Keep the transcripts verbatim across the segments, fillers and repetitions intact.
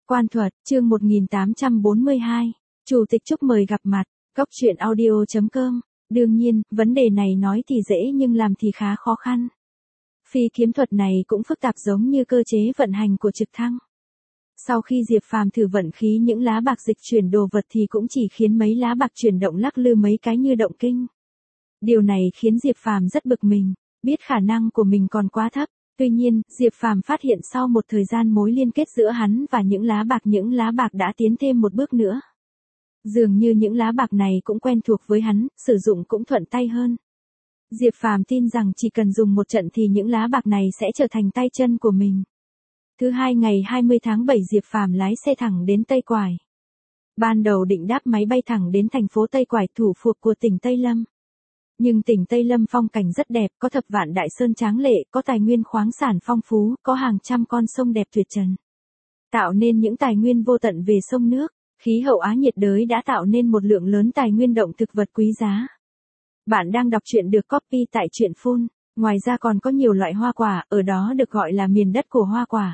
Quan thuật, chương một nghìn tám trăm bốn mươi hai. Chủ tịch Trúc mời gặp mặt. Góc truyện audio chấm com. Đương nhiên, vấn đề này nói thì dễ nhưng làm thì khá khó khăn. Phi kiếm thuật này cũng phức tạp giống như cơ chế vận hành của trực thăng. Sau khi Diệp Phàm thử vận khí những lá bạc dịch chuyển đồ vật thì cũng chỉ khiến mấy lá bạc chuyển động lắc lư mấy cái như động kinh. Điều này khiến Diệp Phàm rất bực mình, biết khả năng của mình còn quá thấp. Tuy nhiên, Diệp Phàm phát hiện sau một thời gian mối liên kết giữa hắn và những lá bạc những lá bạc đã tiến thêm một bước nữa. Dường như những lá bạc này cũng quen thuộc với hắn, sử dụng cũng thuận tay hơn. Diệp Phàm tin rằng chỉ cần dùng một trận thì những lá bạc này sẽ trở thành tay chân của mình. Thứ hai ngày hai mươi tháng bảy Diệp Phàm lái xe thẳng đến Tây Quải. Ban đầu định đáp máy bay thẳng đến thành phố Tây Quải thủ phủ của tỉnh Tây Lâm. Nhưng tỉnh Tây Lâm phong cảnh rất đẹp, có thập vạn đại sơn tráng lệ, có tài nguyên khoáng sản phong phú, có hàng trăm con sông đẹp tuyệt trần. Tạo nên những tài nguyên vô tận về sông nước, khí hậu Á nhiệt đới đã tạo nên một lượng lớn tài nguyên động thực vật quý giá. Bạn đang đọc truyện được copy tại truyện phun, ngoài ra còn có nhiều loại hoa quả, ở đó được gọi là miền đất của hoa quả.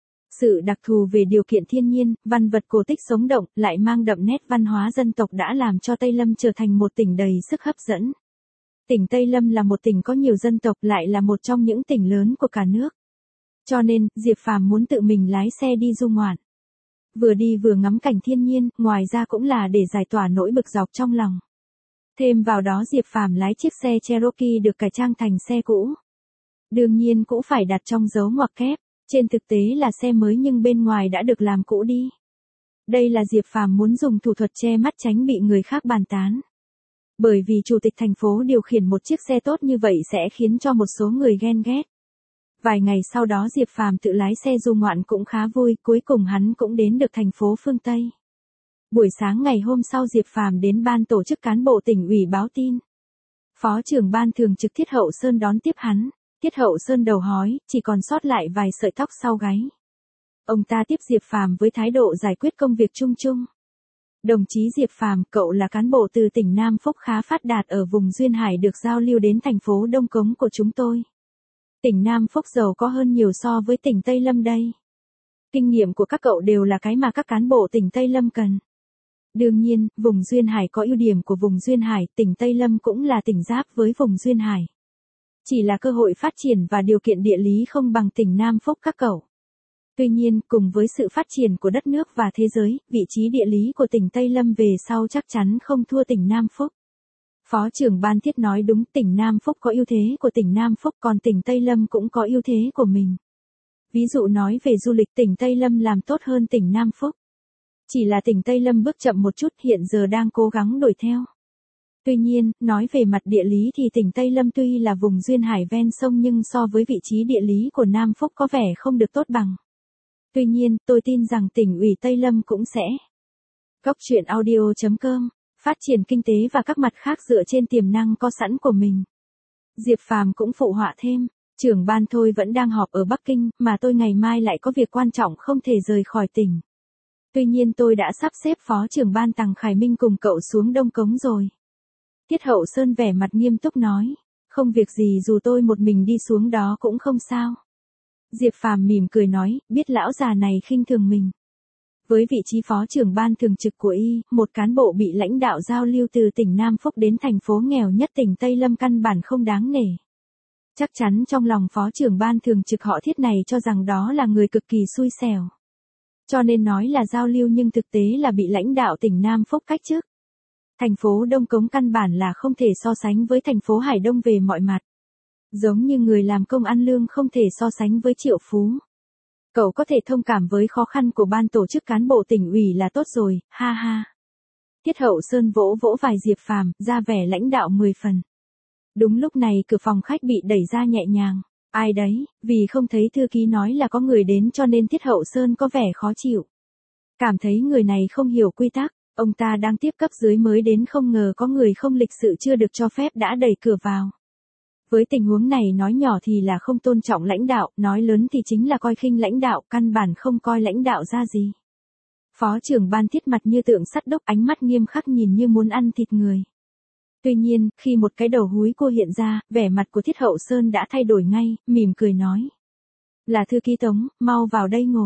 Sự đặc thù về điều kiện thiên nhiên, văn vật cổ tích sống động, lại mang đậm nét văn hóa dân tộc đã làm cho Tây Lâm trở thành một tỉnh đầy sức hấp dẫn. Tỉnh Tây Lâm là một tỉnh có nhiều dân tộc, lại là một trong những tỉnh lớn của cả nước. Cho nên, Diệp Phàm muốn tự mình lái xe đi du ngoạn. Vừa đi vừa ngắm cảnh thiên nhiên, ngoài ra cũng là để giải tỏa nỗi bực dọc trong lòng. Thêm vào đó Diệp Phàm lái chiếc xe Cherokee được cải trang thành xe cũ. Đương nhiên cũng phải đặt trong dấu ngoặc kép, trên thực tế là xe mới nhưng bên ngoài đã được làm cũ đi. Đây là Diệp Phàm muốn dùng thủ thuật che mắt tránh bị người khác bàn tán. Bởi vì chủ tịch thành phố điều khiển một chiếc xe tốt như vậy sẽ khiến cho một số người ghen ghét. Vài ngày sau đó Diệp Phàm tự lái xe du ngoạn cũng khá vui, cuối cùng hắn cũng đến được thành phố phương Tây. Buổi sáng ngày hôm sau Diệp Phàm đến ban tổ chức cán bộ tỉnh ủy báo tin. Phó trưởng ban thường trực Thiết Hậu Sơn đón tiếp hắn, Thiết Hậu Sơn đầu hói, chỉ còn sót lại vài sợi tóc sau gáy. Ông ta tiếp Diệp Phàm với thái độ giải quyết công việc chung chung. Đồng chí Diệp Phàm, cậu là cán bộ từ tỉnh Nam Phúc khá phát đạt ở vùng Duyên Hải được giao lưu đến thành phố Đông Cống của chúng tôi. Tỉnh Nam Phúc giàu có hơn nhiều so với tỉnh Tây Lâm đây. Kinh nghiệm của các cậu đều là cái mà các cán bộ tỉnh Tây Lâm cần. Đương nhiên, vùng Duyên Hải có ưu điểm của vùng Duyên Hải, tỉnh Tây Lâm cũng là tỉnh giáp với vùng Duyên Hải. Chỉ là cơ hội phát triển và điều kiện địa lý không bằng tỉnh Nam Phúc các cậu. Tuy nhiên, cùng với sự phát triển của đất nước và thế giới, vị trí địa lý của tỉnh Tây Lâm về sau chắc chắn không thua tỉnh Nam Phúc. Phó trưởng ban Thiết nói đúng, tỉnh Nam Phúc có ưu thế của tỉnh Nam Phúc, còn tỉnh Tây Lâm cũng có ưu thế của mình. Ví dụ nói về du lịch, tỉnh Tây Lâm làm tốt hơn tỉnh Nam Phúc. Chỉ là tỉnh Tây Lâm bước chậm một chút, hiện giờ đang cố gắng đuổi theo. Tuy nhiên, nói về mặt địa lý thì tỉnh Tây Lâm tuy là vùng Duyên Hải ven sông nhưng so với vị trí địa lý của Nam Phúc có vẻ không được tốt bằng. Tuy nhiên, tôi tin rằng tỉnh ủy Tây Lâm cũng sẽ. Góc truyện audio chấm com, phát triển kinh tế và các mặt khác dựa trên tiềm năng có sẵn của mình. Diệp Phàm cũng phụ họa thêm, trưởng ban thôi vẫn đang họp ở Bắc Kinh, mà tôi ngày mai lại có việc quan trọng không thể rời khỏi tỉnh. Tuy nhiên tôi đã sắp xếp phó trưởng ban Tằng Khải Minh cùng cậu xuống Đông Cống rồi. Thiết Hậu Sơn vẻ mặt nghiêm túc nói, không việc gì, dù tôi một mình đi xuống đó cũng không sao. Diệp Phàm mỉm cười nói, biết lão già này khinh thường mình. Với vị trí phó trưởng ban thường trực của y, một cán bộ bị lãnh đạo giao lưu từ tỉnh Nam Phúc đến thành phố nghèo nhất tỉnh Tây Lâm căn bản không đáng nể. Chắc chắn trong lòng phó trưởng ban thường trực họ Thiết này cho rằng đó là người cực kỳ xui xẻo. Cho nên nói là giao lưu nhưng thực tế là bị lãnh đạo tỉnh Nam Phúc cách chức. Thành phố Đông Cống căn bản là không thể so sánh với thành phố Hải Đông về mọi mặt. Giống như người làm công ăn lương không thể so sánh với triệu phú. Cậu có thể thông cảm với khó khăn của ban tổ chức cán bộ tỉnh ủy là tốt rồi, ha ha. Thiết Hậu Sơn vỗ vỗ vai Diệp Phàm, ra vẻ lãnh đạo mười phần. Đúng lúc này cửa phòng khách bị đẩy ra nhẹ nhàng. Ai đấy, vì không thấy thư ký nói là có người đến cho nên Thiết Hậu Sơn có vẻ khó chịu. Cảm thấy người này không hiểu quy tắc, ông ta đang tiếp cấp dưới mới đến không ngờ có người không lịch sự chưa được cho phép đã đẩy cửa vào. Với tình huống này nói nhỏ thì là không tôn trọng lãnh đạo, nói lớn thì chính là coi khinh lãnh đạo, căn bản không coi lãnh đạo ra gì. Phó trưởng ban Thiết mặt như tượng sắt đúc, ánh mắt nghiêm khắc nhìn như muốn ăn thịt người. Tuy nhiên, khi một cái đầu húi cua hiện ra, vẻ mặt của Thiết Hậu Sơn đã thay đổi ngay, mỉm cười nói. Là thư ký Tống, mau vào đây ngồi.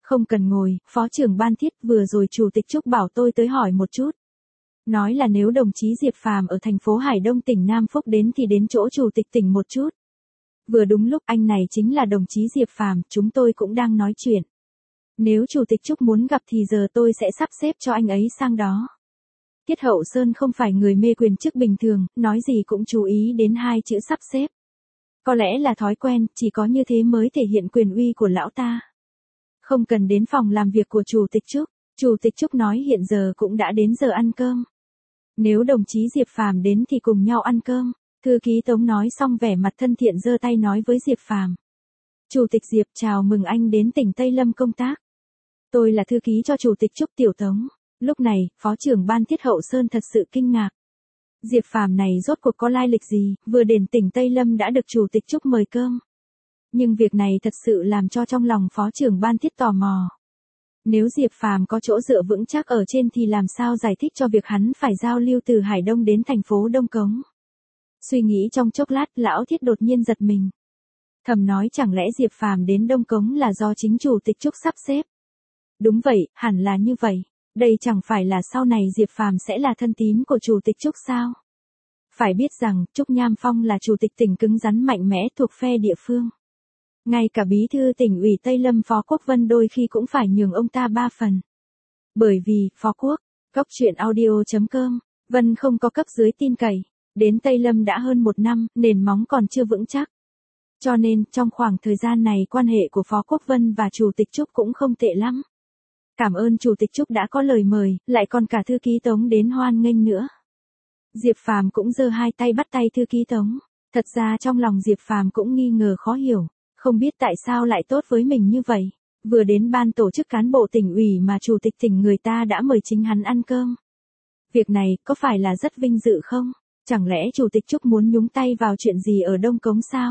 Không cần ngồi, Phó trưởng ban Thiết, vừa rồi Chủ tịch Trúc bảo tôi tới hỏi một chút. Nói là nếu đồng chí Diệp Phàm ở thành phố Hải Đông tỉnh Nam Phúc đến thì đến chỗ Chủ tịch tỉnh một chút. Vừa đúng lúc anh này chính là đồng chí Diệp Phàm, chúng tôi cũng đang nói chuyện. Nếu Chủ tịch Trúc muốn gặp thì giờ tôi sẽ sắp xếp cho anh ấy sang đó. Tiết Hậu Sơn không phải người mê quyền chức bình thường, nói gì cũng chú ý đến hai chữ sắp xếp. Có lẽ là thói quen, chỉ có như thế mới thể hiện quyền uy của lão ta. Không cần đến phòng làm việc của Chủ tịch Trúc, Chủ tịch Trúc nói hiện giờ cũng đã đến giờ ăn cơm. Nếu đồng chí Diệp Phàm đến thì cùng nhau ăn cơm. Thư ký Tống nói xong vẻ mặt thân thiện giơ tay nói với Diệp Phàm. Chủ tịch Diệp, chào mừng anh đến tỉnh Tây Lâm công tác. Tôi là thư ký cho Chủ tịch Trúc Tiểu Tống. Lúc này, Phó trưởng ban Tiết Hậu Sơn thật sự kinh ngạc. Diệp Phàm này rốt cuộc có lai lịch gì, vừa đến tỉnh Tây Lâm đã được Chủ tịch Trúc mời cơm. Nhưng việc này thật sự làm cho trong lòng Phó trưởng ban Tiết tò mò. Nếu Diệp Phàm có chỗ dựa vững chắc ở trên thì làm sao giải thích cho việc hắn phải giao lưu từ Hải Đông đến thành phố Đông Cống. Suy nghĩ trong chốc lát, lão Thiết đột nhiên giật mình. Thầm nói chẳng lẽ Diệp Phàm đến Đông Cống là do chính Chủ tịch Trúc sắp xếp. Đúng vậy, hẳn là như vậy. Đây chẳng phải là sau này Diệp Phàm sẽ là thân tín của Chủ tịch Trúc sao? Phải biết rằng, Trúc Nham Phong là Chủ tịch tỉnh cứng rắn mạnh mẽ thuộc phe địa phương. Ngay cả bí thư tỉnh ủy Tây Lâm Phó Quốc Vân đôi khi cũng phải nhường ông ta ba phần. Bởi vì, Phó Quốc, Cóc Truyện Audio chấm com, Vân không có cấp dưới tin cậy. Đến Tây Lâm đã hơn một năm, nền móng còn chưa vững chắc. Cho nên, trong khoảng thời gian này quan hệ của Phó Quốc Vân và Chủ tịch Trúc cũng không tệ lắm. Cảm ơn Chủ tịch Trúc đã có lời mời, lại còn cả thư ký Tống đến hoan nghênh nữa. Diệp Phàm cũng giơ hai tay bắt tay thư ký Tống. Thật ra trong lòng Diệp Phàm cũng nghi ngờ khó hiểu, không biết tại sao lại tốt với mình như vậy. Vừa đến ban tổ chức cán bộ tỉnh ủy mà Chủ tịch tỉnh người ta đã mời chính hắn ăn cơm. Việc này có phải là rất vinh dự không? Chẳng lẽ Chủ tịch Trúc muốn nhúng tay vào chuyện gì ở Đông Cống sao?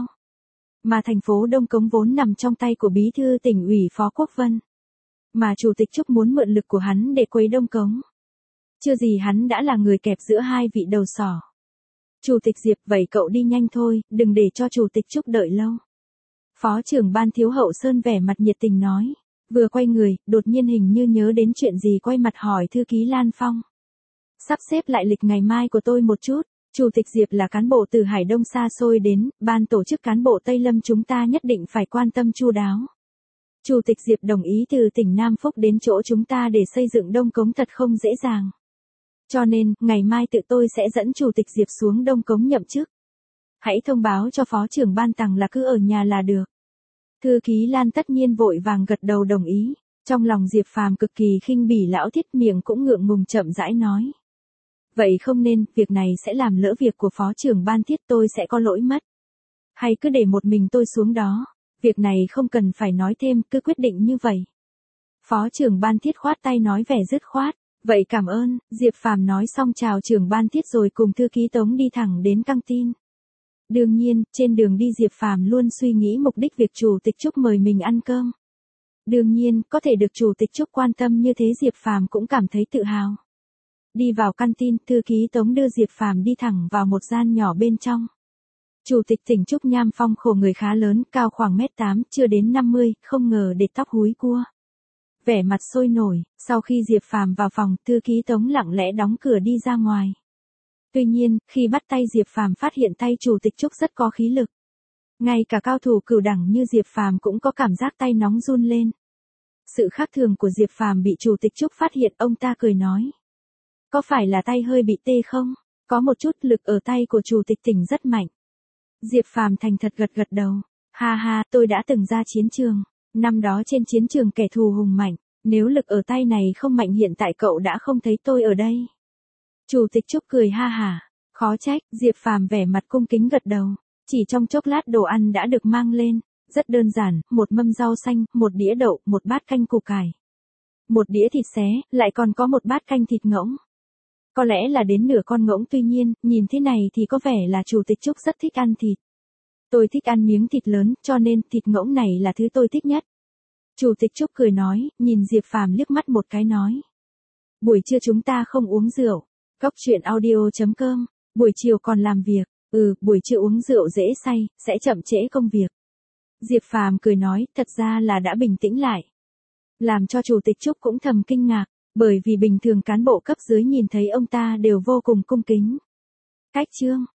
Mà thành phố Đông Cống vốn nằm trong tay của bí thư tỉnh ủy Phó Quốc Vân. Mà Chủ tịch Trúc muốn mượn lực của hắn để quấy Đông Cống. Chưa gì hắn đã là người kẹp giữa hai vị đầu sỏ. Chủ tịch Diệp, vậy cậu đi nhanh thôi, đừng để cho Chủ tịch Trúc đợi lâu. Phó trưởng ban Thiếu Hậu Sơn vẻ mặt nhiệt tình nói. Vừa quay người, đột nhiên hình như nhớ đến chuyện gì quay mặt hỏi thư ký Lan Phong. Sắp xếp lại lịch ngày mai của tôi một chút. Chủ tịch Diệp là cán bộ từ Hải Đông xa xôi đến, ban tổ chức cán bộ Tây Lâm chúng ta nhất định phải quan tâm chu đáo. Chủ tịch Diệp đồng ý từ tỉnh Nam Phúc đến chỗ chúng ta để xây dựng Đông Cống thật không dễ dàng. Cho nên, ngày mai tự tôi sẽ dẫn Chủ tịch Diệp xuống Đông Cống nhậm chức. Hãy thông báo cho Phó trưởng ban Tằng là cứ ở nhà là được. Thư ký Lan tất nhiên vội vàng gật đầu đồng ý. Trong lòng Diệp Phàm cực kỳ khinh bỉ lão Thiết, miệng cũng ngượng ngùng chậm rãi nói. Vậy không nên, việc này sẽ làm lỡ việc của Phó trưởng ban Thiết, tôi sẽ có lỗi mất. Hay cứ để một mình tôi xuống đó. Việc này không cần phải nói thêm, cứ quyết định như vậy. Phó trưởng ban Thiết khoát tay nói vẻ dứt khoát. Vậy cảm ơn. Diệp Phàm nói xong chào trưởng ban Thiết rồi cùng thư ký Tống đi thẳng đến căng tin. Đương nhiên, trên đường đi Diệp Phàm luôn suy nghĩ mục đích việc Chủ tịch Trúc mời mình ăn cơm. Đương nhiên, có thể được Chủ tịch Trúc quan tâm như thế Diệp Phàm cũng cảm thấy tự hào. Đi vào căn tin, thư ký Tống đưa Diệp Phàm đi thẳng vào một gian nhỏ bên trong. Chủ tịch tỉnh Trúc Nham Phong khổ người khá lớn, cao khoảng mét tám, chưa đến năm mươi, không ngờ để tóc húi cua. Vẻ mặt sôi nổi, sau khi Diệp Phàm vào phòng, thư ký Tống lặng lẽ đóng cửa đi ra ngoài. Tuy nhiên, khi bắt tay Diệp Phàm phát hiện tay Chủ tịch Trúc rất có khí lực. Ngay cả cao thủ cửu đẳng như Diệp Phàm cũng có cảm giác tay nóng run lên. Sự khác thường của Diệp Phàm bị Chủ tịch Trúc phát hiện, ông ta cười nói. Có phải là tay hơi bị tê không? Có một chút, lực ở tay của Chủ tịch tỉnh rất mạnh. Diệp Phàm thành thật gật gật đầu. Ha ha, tôi đã từng ra chiến trường. Năm đó trên chiến trường kẻ thù hùng mạnh. Nếu lực ở tay này không mạnh hiện tại cậu đã không thấy tôi ở đây. Chủ tịch Trúc cười ha hả. Khó trách, Diệp Phàm vẻ mặt cung kính gật đầu. Chỉ trong chốc lát đồ ăn đã được mang lên. Rất đơn giản, một mâm rau xanh, một đĩa đậu, một bát canh củ cải. Một đĩa thịt xé, lại còn có một bát canh thịt ngỗng. Có lẽ là đến nửa con ngỗng, tuy nhiên, nhìn thế này thì có vẻ là Chủ tịch Trúc rất thích ăn thịt. Tôi thích ăn miếng thịt lớn, cho nên thịt ngỗng này là thứ tôi thích nhất. Chủ tịch Trúc cười nói, nhìn Diệp Phàm liếc mắt một cái nói. Buổi trưa chúng ta không uống rượu. Cóc Truyện Audio chấm com, buổi chiều còn làm việc. Ừ, buổi trưa uống rượu dễ say, sẽ chậm trễ công việc. Diệp Phàm cười nói, thật ra là đã bình tĩnh lại. Làm cho Chủ tịch Trúc cũng thầm kinh ngạc, bởi vì bình thường cán bộ cấp dưới nhìn thấy ông ta đều vô cùng cung kính. Cách chương